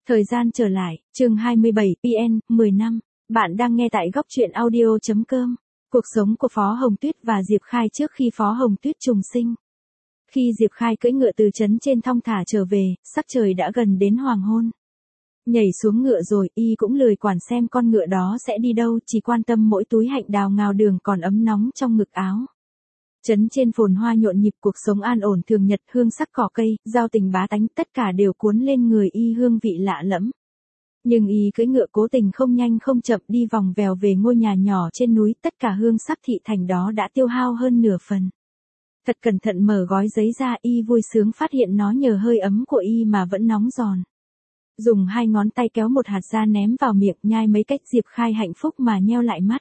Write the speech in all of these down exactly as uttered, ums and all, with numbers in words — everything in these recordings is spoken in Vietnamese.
Thời gian trở lại, chương hai mươi bảy, pê en, mười năm. Bạn đang nghe tại góc truyện audio chấm com. Cuộc sống của Phó Hồng Tuyết và Diệp Khai trước khi Phó Hồng Tuyết trùng sinh. Khi Diệp Khai cưỡi ngựa từ trấn trên thong thả trở về, sắc trời đã gần đến hoàng hôn. Nhảy xuống ngựa rồi, y cũng lười quản xem con ngựa đó sẽ đi đâu, chỉ quan tâm mỗi túi hạnh đào ngào đường còn ấm nóng trong ngực áo. Trấn trên phồn hoa nhộn nhịp, cuộc sống an ổn thường nhật, hương sắc cỏ cây, giao tình bá tánh, tất cả đều cuốn lên người y hương vị lạ lẫm. Nhưng y cưỡi ngựa cố tình không nhanh không chậm đi vòng vèo về ngôi nhà nhỏ trên núi, tất cả hương sắc thị thành đó đã tiêu hao hơn nửa phần. Thật cẩn thận mở gói giấy ra, y vui sướng phát hiện nó nhờ hơi ấm của y mà vẫn nóng giòn. Dùng hai ngón tay kéo một hạt ra ném vào miệng, nhai mấy cách. Diệp Khai hạnh phúc mà nheo lại mắt.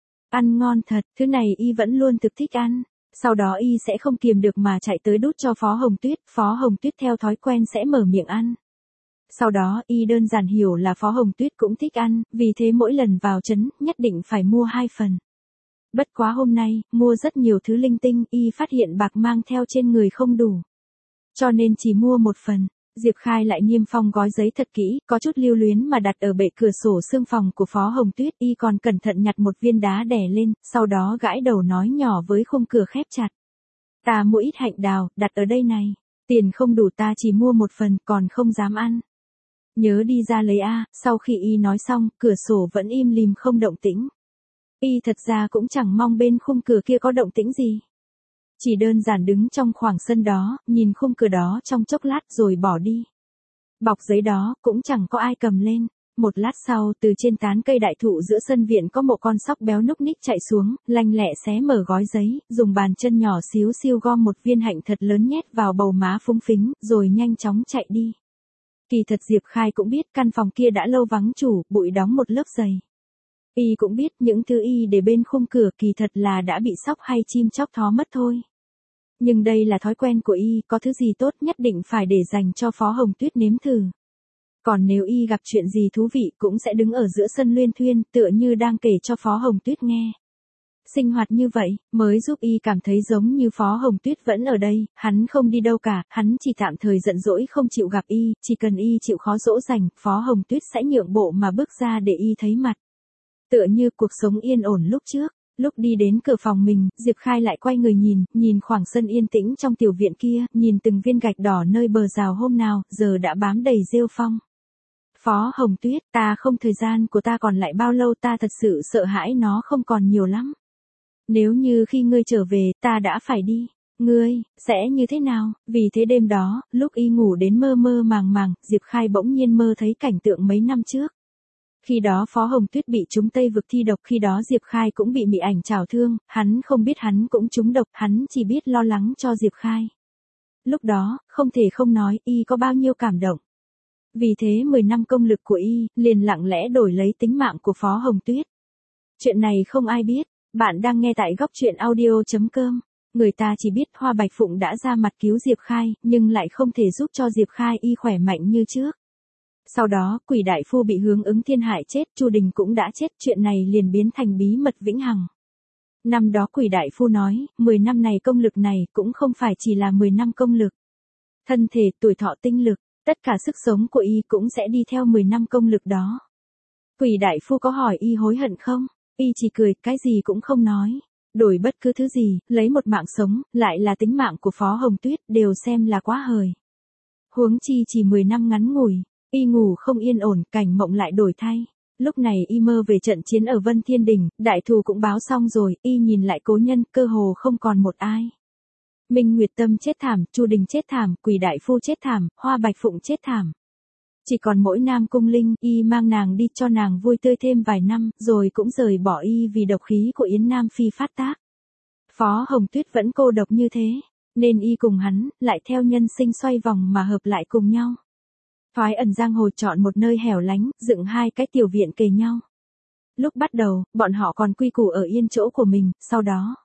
Ăn ngon thật, thứ này y vẫn luôn thực thích ăn. Sau đó y sẽ không kiềm được mà chạy tới đút cho Phó Hồng Tuyết, Phó Hồng Tuyết theo thói quen sẽ mở miệng ăn. Sau đó y đơn giản hiểu là Phó Hồng Tuyết cũng thích ăn, vì thế mỗi lần vào trấn, nhất định phải mua hai phần. Bất quá hôm nay, mua rất nhiều thứ linh tinh, y phát hiện bạc mang theo trên người không đủ. Cho nên chỉ mua một phần. Diệp Khai lại niêm phong gói giấy thật kỹ, có chút lưu luyến mà đặt ở bệ cửa sổ xương phòng của Phó Hồng Tuyết, y còn cẩn thận nhặt một viên đá đè lên, sau đó gãi đầu nói nhỏ với khung cửa khép chặt. Ta mua ít hạnh đào, đặt ở đây này. Tiền không đủ, ta chỉ mua một phần, còn không dám ăn. Nhớ đi ra lấy a. Sau khi y nói xong, cửa sổ vẫn im lìm không động tĩnh. Y thật ra cũng chẳng mong bên khung cửa kia có động tĩnh gì. Chỉ đơn giản đứng trong khoảng sân đó, nhìn khung cửa đó trong chốc lát rồi bỏ đi. Bọc giấy đó, cũng chẳng có ai cầm lên. Một lát sau, từ trên tán cây đại thụ giữa sân viện có một con sóc béo núc ních chạy xuống, lanh lẹ xé mở gói giấy, dùng bàn chân nhỏ xíu xiu gom một viên hạnh thật lớn nhét vào bầu má phúng phính, rồi nhanh chóng chạy đi. Kỳ thật Diệp Khai cũng biết căn phòng kia đã lâu vắng chủ, bụi đóng một lớp dày. Y cũng biết những thứ y để bên khung cửa kỳ thật là đã bị sóc hay chim chóc thó mất thôi. Nhưng đây là thói quen của y, có thứ gì tốt nhất định phải để dành cho Phó Hồng Tuyết nếm thử. Còn nếu y gặp chuyện gì thú vị cũng sẽ đứng ở giữa sân luyên thuyên, tựa như đang kể cho Phó Hồng Tuyết nghe. Sinh hoạt như vậy, mới giúp y cảm thấy giống như Phó Hồng Tuyết vẫn ở đây, hắn không đi đâu cả, hắn chỉ tạm thời giận dỗi không chịu gặp y, chỉ cần y chịu khó dỗ dành, Phó Hồng Tuyết sẽ nhượng bộ mà bước ra để y thấy mặt. Tựa như cuộc sống yên ổn lúc trước. Lúc đi đến cửa phòng mình, Diệp Khai lại quay người nhìn, nhìn khoảng sân yên tĩnh trong tiểu viện kia, nhìn từng viên gạch đỏ nơi bờ rào hôm nào, giờ đã bám đầy rêu phong. Phó Hồng Tuyết, ta không, thời gian của ta còn lại bao lâu, ta thật sự sợ hãi nó không còn nhiều lắm. Nếu như khi ngươi trở về, ta đã phải đi, ngươi, sẽ như thế nào? Vì thế đêm đó, lúc y ngủ đến mơ mơ màng màng, Diệp Khai bỗng nhiên mơ thấy cảnh tượng mấy năm trước. Khi đó Phó Hồng Tuyết bị trúng Tây vực thi độc, khi đó Diệp Khai cũng bị mị ảnh trảo thương, hắn không biết hắn cũng trúng độc, hắn chỉ biết lo lắng cho Diệp Khai. Lúc đó, không thể không nói, y có bao nhiêu cảm động. Vì thế mười năm công lực của y, liền lặng lẽ đổi lấy tính mạng của Phó Hồng Tuyết. Chuyện này không ai biết, bạn đang nghe tại góc truyện audio chấm com. Người ta chỉ biết Hoa Bạch Phụng đã ra mặt cứu Diệp Khai, nhưng lại không thể giúp cho Diệp Khai y khỏe mạnh như trước. Sau đó, Quỷ Đại Phu bị Hướng Ứng Thiên hại chết, Chu Đình cũng đã chết, chuyện này liền biến thành bí mật vĩnh hằng. Năm đó Quỷ Đại Phu nói, mười năm này công lực này cũng không phải chỉ là mười năm công lực. Thân thể, tuổi thọ, tinh lực, tất cả sức sống của y cũng sẽ đi theo mười năm công lực đó. Quỷ Đại Phu có hỏi y hối hận không? Y chỉ cười, cái gì cũng không nói. Đổi bất cứ thứ gì, lấy một mạng sống, lại là tính mạng của Phó Hồng Tuyết, đều xem là quá hời. Huống chi chỉ mười năm ngắn ngủi. Y ngủ không yên ổn, cảnh mộng lại đổi thay. Lúc này y mơ về trận chiến ở Vân Thiên Đình, đại thù cũng báo xong rồi, y nhìn lại cố nhân, cơ hồ không còn một ai. Minh Nguyệt Tâm chết thảm, Chu Đình chết thảm, Quỷ Đại Phu chết thảm, Hoa Bạch Phụng chết thảm. Chỉ còn mỗi Nam Cung Linh, y mang nàng đi cho nàng vui tươi thêm vài năm, rồi cũng rời bỏ y vì độc khí của Yến Nam Phi phát tác. Phó Hồng Tuyết vẫn cô độc như thế, nên y cùng hắn, lại theo nhân sinh xoay vòng mà hợp lại cùng nhau. Thoái ẩn giang hồ, chọn một nơi hẻo lánh, dựng hai cái tiểu viện kề nhau. Lúc bắt đầu, bọn họ còn quy củ ở yên chỗ của mình, sau đó,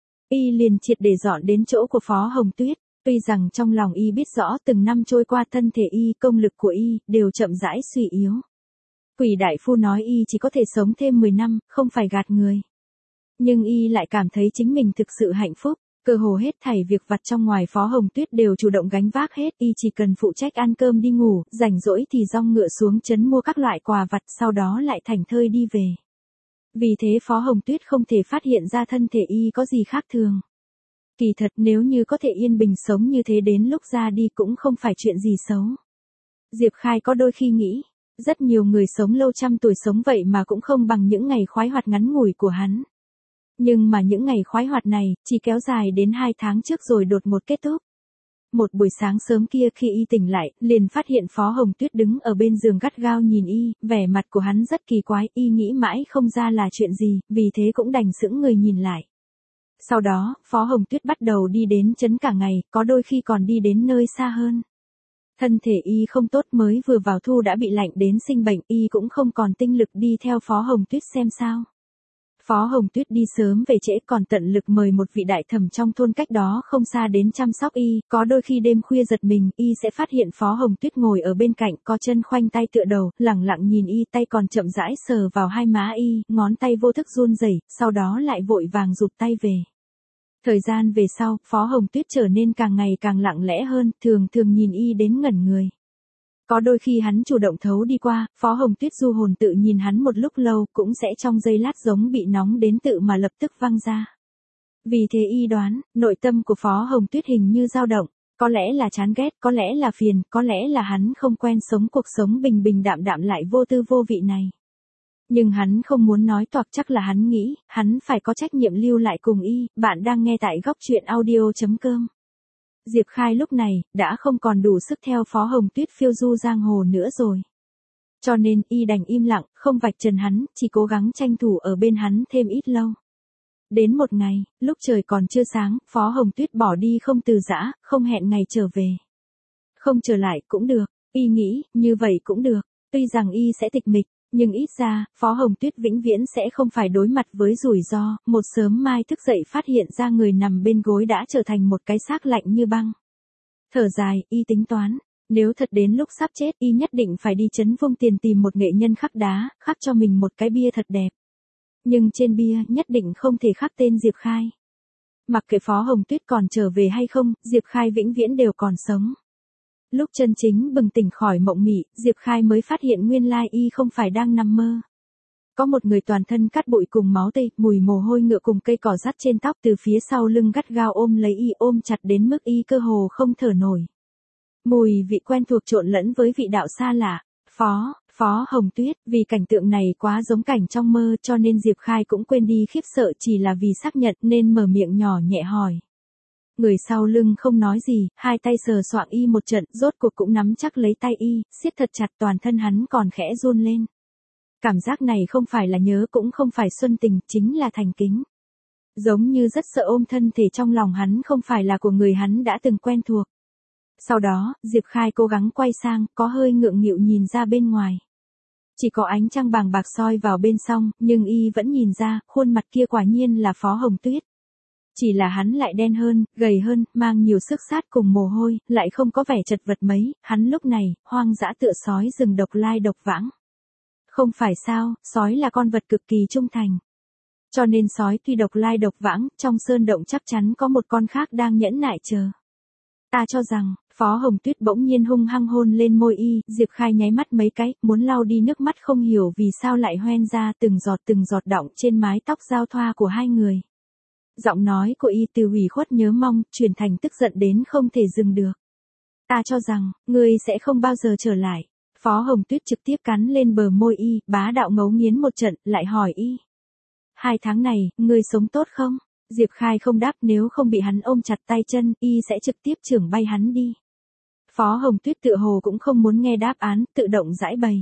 y liền triệt để dọn đến chỗ của Phó Hồng Tuyết. Tuy rằng trong lòng y biết rõ từng năm trôi qua thân thể y, công lực của y, đều chậm rãi suy yếu. Quỷ Đại Phu nói y chỉ có thể sống thêm mười năm, không phải gạt người. Nhưng y lại cảm thấy chính mình thực sự hạnh phúc. Cơ hồ hết thảy việc vặt trong ngoài Phó Hồng Tuyết đều chủ động gánh vác hết, y chỉ cần phụ trách ăn cơm đi ngủ, rảnh rỗi thì dong ngựa xuống trấn mua các loại quà vặt sau đó lại thảnh thơi đi về. Vì thế Phó Hồng Tuyết không thể phát hiện ra thân thể y có gì khác thường. Kỳ thật nếu như có thể yên bình sống như thế đến lúc ra đi cũng không phải chuyện gì xấu. Diệp Khai có đôi khi nghĩ, rất nhiều người sống lâu trăm tuổi sống vậy mà cũng không bằng những ngày khoái hoạt ngắn ngủi của hắn. Nhưng mà những ngày khoái hoạt này, chỉ kéo dài đến hai tháng trước rồi đột ngột kết thúc. Một buổi sáng sớm kia khi y tỉnh lại, liền phát hiện Phó Hồng Tuyết đứng ở bên giường gắt gao nhìn y, vẻ mặt của hắn rất kỳ quái, y nghĩ mãi không ra là chuyện gì, vì thế cũng đành sững người nhìn lại. Sau đó, Phó Hồng Tuyết bắt đầu đi đến trấn cả ngày, có đôi khi còn đi đến nơi xa hơn. Thân thể y không tốt, mới vừa vào thu đã bị lạnh đến sinh bệnh, y cũng không còn tinh lực đi theo Phó Hồng Tuyết xem sao. Phó Hồng Tuyết đi sớm về trễ còn tận lực mời một vị đại thẩm trong thôn cách đó không xa đến chăm sóc y, có đôi khi đêm khuya giật mình, y sẽ phát hiện Phó Hồng Tuyết ngồi ở bên cạnh, co chân khoanh tay tựa đầu, lẳng lặng nhìn y, tay còn chậm rãi sờ vào hai má y, ngón tay vô thức run rẩy, sau đó lại vội vàng rụt tay về. Thời gian về sau, Phó Hồng Tuyết trở nên càng ngày càng lặng lẽ hơn, thường thường nhìn y đến ngẩn người. Có đôi khi hắn chủ động thấu đi qua, Phó Hồng Tuyết du hồn tự nhìn hắn một lúc lâu, cũng sẽ trong giây lát giống bị nóng đến tự mà lập tức văng ra. Vì thế y đoán, nội tâm của Phó Hồng Tuyết hình như dao động, có lẽ là chán ghét, có lẽ là phiền, có lẽ là hắn không quen sống cuộc sống bình bình đạm đạm lại vô tư vô vị này. Nhưng hắn không muốn nói toạc, chắc là hắn nghĩ, hắn phải có trách nhiệm lưu lại cùng y. Bạn đang nghe tại góc truyện audio chấm com. Diệp Khai lúc này, đã không còn đủ sức theo Phó Hồng Tuyết phiêu du giang hồ nữa rồi. Cho nên, y đành im lặng, không vạch trần hắn, chỉ cố gắng tranh thủ ở bên hắn thêm ít lâu. Đến một ngày, lúc trời còn chưa sáng, Phó Hồng Tuyết bỏ đi không từ giã, không hẹn ngày trở về. Không trở lại cũng được, y nghĩ, như vậy cũng được, tuy rằng y sẽ tịch mịch. Nhưng ít ra, Phó Hồng Tuyết vĩnh viễn sẽ không phải đối mặt với rủi ro, một sớm mai thức dậy phát hiện ra người nằm bên gối đã trở thành một cái xác lạnh như băng. Thở dài, y tính toán, nếu thật đến lúc sắp chết y nhất định phải đi trấn Vung Tiền tìm một nghệ nhân khắc đá, khắc cho mình một cái bia thật đẹp. Nhưng trên bia nhất định không thể khắc tên Diệp Khai. Mặc kệ Phó Hồng Tuyết còn trở về hay không, Diệp Khai vĩnh viễn đều còn sống. Lúc chân chính bừng tỉnh khỏi mộng mị, Diệp Khai mới phát hiện nguyên lai y không phải đang nằm mơ. Có một người toàn thân cát bụi cùng máu tươi, mùi mồ hôi ngựa cùng cây cỏ rắt trên tóc từ phía sau lưng gắt gao ôm lấy y, ôm chặt đến mức y cơ hồ không thở nổi. Mùi vị quen thuộc trộn lẫn với vị đạo xa lạ. Phó, Phó Hồng Tuyết, vì cảnh tượng này quá giống cảnh trong mơ cho nên Diệp Khai cũng quên đi khiếp sợ, chỉ là vì xác nhận nên mở miệng nhỏ nhẹ hỏi. Người sau lưng không nói gì, hai tay sờ soạng y một trận, rốt cuộc cũng nắm chắc lấy tay y, siết thật chặt, toàn thân hắn còn khẽ run lên. Cảm giác này không phải là nhớ cũng không phải xuân tình, chính là thành kính. Giống như rất sợ ôm thân thể trong lòng hắn không phải là của người hắn đã từng quen thuộc. Sau đó, Diệp Khai cố gắng quay sang, có hơi ngượng nghịu nhìn ra bên ngoài. Chỉ có ánh trăng bàng bạc soi vào bên trong, nhưng y vẫn nhìn ra, khuôn mặt kia quả nhiên là Phó Hồng Tuyết. Chỉ là hắn lại đen hơn, gầy hơn, mang nhiều sức sát cùng mồ hôi, lại không có vẻ chật vật mấy, hắn lúc này, hoang dã tựa sói rừng độc lai độc vãng. Không phải sao, sói là con vật cực kỳ trung thành. Cho nên sói tuy độc lai độc vãng, trong sơn động chắc chắn có một con khác đang nhẫn nại chờ. Ta cho rằng, Phó Hồng Tuyết bỗng nhiên hung hăng hôn lên môi y, Diệp Khai nháy mắt mấy cái, muốn lau đi nước mắt không hiểu vì sao lại hoen ra từng giọt từng giọt đọng trên mái tóc giao thoa của hai người. Giọng nói của y từ ủy khuất nhớ mong, chuyển thành tức giận đến không thể dừng được. Ta cho rằng, ngươi sẽ không bao giờ trở lại. Phó Hồng Tuyết trực tiếp cắn lên bờ môi y, bá đạo ngấu nghiến một trận, lại hỏi y. Hai tháng này, ngươi sống tốt không? Diệp Khai không đáp, nếu không bị hắn ôm chặt tay chân, y sẽ trực tiếp chưởng bay hắn đi. Phó Hồng Tuyết tựa hồ cũng không muốn nghe đáp án, tự động giải bày.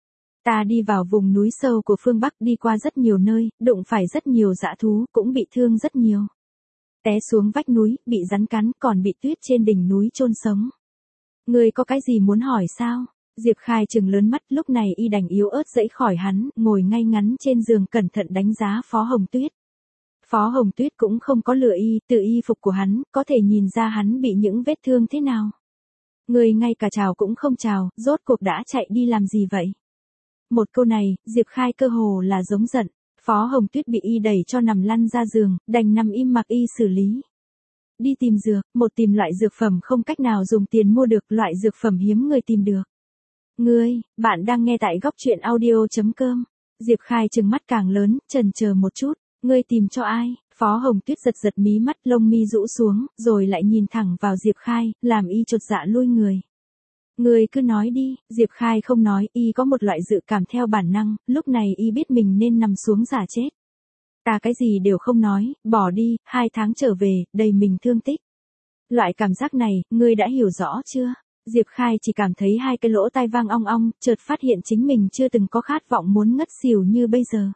Ta đi vào vùng núi sâu của phương Bắc, đi qua rất nhiều nơi, đụng phải rất nhiều dã thú, cũng bị thương rất nhiều. Té xuống vách núi, bị rắn cắn, còn bị tuyết trên đỉnh núi chôn sống. Ngươi có cái gì muốn hỏi sao? Diệp Khai trừng lớn mắt, lúc này y đành yếu ớt dãy khỏi hắn, ngồi ngay ngắn trên giường cẩn thận đánh giá Phó Hồng Tuyết. Phó Hồng Tuyết cũng không có lừa y, từ y phục của hắn, có thể nhìn ra hắn bị những vết thương thế nào. Ngươi ngay cả chào cũng không chào, rốt cuộc đã chạy đi làm gì vậy? Một câu này, Diệp Khai cơ hồ là giống giận. Phó Hồng Tuyết bị y đẩy cho nằm lăn ra giường, đành nằm im mặc y xử lý. đi tìm dược, một tìm loại dược phẩm không cách nào dùng tiền mua được, loại dược phẩm hiếm người tìm được. Ngươi, bạn đang nghe tại góc chuyện audio chấm com. Diệp Khai trừng mắt càng lớn, chần chờ một chút, ngươi tìm cho ai? Phó Hồng Tuyết giật giật mí mắt, lông mi rũ xuống, rồi lại nhìn thẳng vào Diệp Khai, làm y chột dạ lui người. Ngươi cứ nói đi, Diệp Khai không nói, y có một loại dự cảm theo bản năng, lúc này y biết mình nên nằm xuống giả chết. Ta cái gì đều không nói, bỏ đi, hai tháng trở về, đầy mình thương tích. Loại cảm giác này, ngươi đã hiểu rõ chưa? Diệp Khai chỉ cảm thấy hai cái lỗ tai vang ong ong, chợt phát hiện chính mình chưa từng có khát vọng muốn ngất xỉu như bây giờ.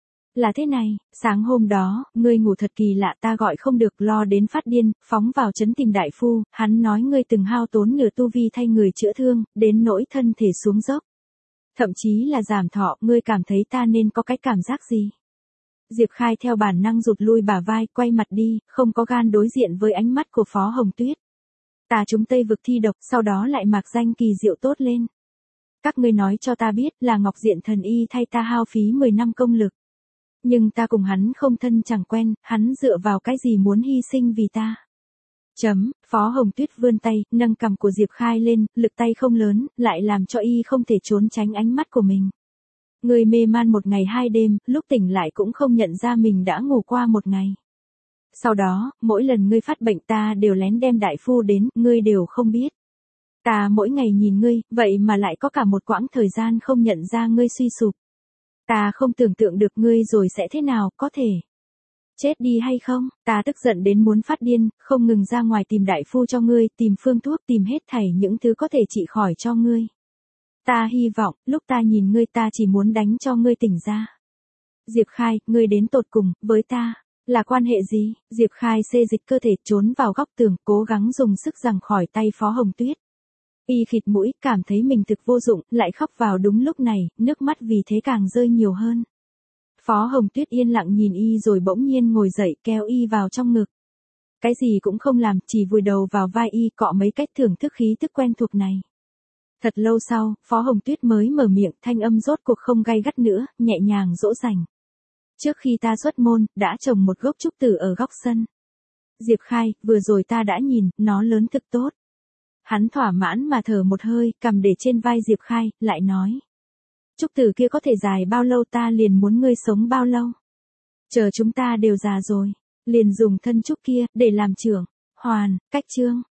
Là thế này, sáng hôm đó, ngươi ngủ thật kỳ lạ, ta gọi không được, lo đến phát điên, phóng vào trấn tìm đại phu, hắn nói ngươi từng hao tốn nửa tu vi thay người chữa thương, đến nỗi thân thể xuống dốc. Thậm chí là giảm thọ, ngươi cảm thấy ta nên có cái cảm giác gì? Diệp Khai theo bản năng rụt lui bả vai, quay mặt đi, không có gan đối diện với ánh mắt của Phó Hồng Tuyết. Ta chúng Tây vực thi độc, sau đó lại mạc danh kỳ diệu tốt lên. Các ngươi nói cho ta biết là Ngọc Diện thần y thay ta hao phí mười năm công lực. Nhưng ta cùng hắn không thân chẳng quen, hắn dựa vào cái gì muốn hy sinh vì ta. Chấm, Phó Hồng Tuyết vươn tay, nâng cằm của Diệp Khai lên, lực tay không lớn, lại làm cho y không thể trốn tránh ánh mắt của mình. Người mê man một ngày hai đêm, lúc tỉnh lại cũng không nhận ra mình đã ngủ qua một ngày. Sau đó, mỗi lần ngươi phát bệnh ta đều lén đem đại phu đến, ngươi đều không biết. Ta mỗi ngày nhìn ngươi, vậy mà lại có cả một quãng thời gian không nhận ra ngươi suy sụp. Ta không tưởng tượng được ngươi rồi sẽ thế nào, có thể chết đi hay không? Ta tức giận đến muốn phát điên, không ngừng ra ngoài tìm đại phu cho ngươi, tìm phương thuốc, tìm hết thảy những thứ có thể trị khỏi cho ngươi. Ta hy vọng, lúc ta nhìn ngươi ta chỉ muốn đánh cho ngươi tỉnh ra. Diệp Khai, ngươi đến tột cùng, với ta, là quan hệ gì? Diệp Khai xê dịch cơ thể trốn vào góc tường, cố gắng dùng sức giằng khỏi tay Phó Hồng Tuyết. Y khịt mũi, cảm thấy mình thực vô dụng, lại khóc vào đúng lúc này, nước mắt vì thế càng rơi nhiều hơn. Phó Hồng Tuyết yên lặng nhìn y rồi bỗng nhiên ngồi dậy kéo y vào trong ngực. Cái gì cũng không làm, chỉ vùi đầu vào vai y cọ mấy cách thưởng thức khí tức quen thuộc này. Thật lâu sau, Phó Hồng Tuyết mới mở miệng, thanh âm rốt cuộc không gay gắt nữa, nhẹ nhàng dỗ dành. Trước khi ta xuất môn, đã trồng một gốc trúc tử ở góc sân. Diệp Khai, vừa rồi ta đã nhìn, nó lớn thực tốt. Hắn thỏa mãn mà thở một hơi, cầm để trên vai Diệp Khai, lại nói. Trúc tử kia có thể dài bao lâu ta liền muốn ngươi sống bao lâu. Chờ chúng ta đều già rồi, liền dùng thân trúc kia, để làm trưởng. Hoàn, cách chương.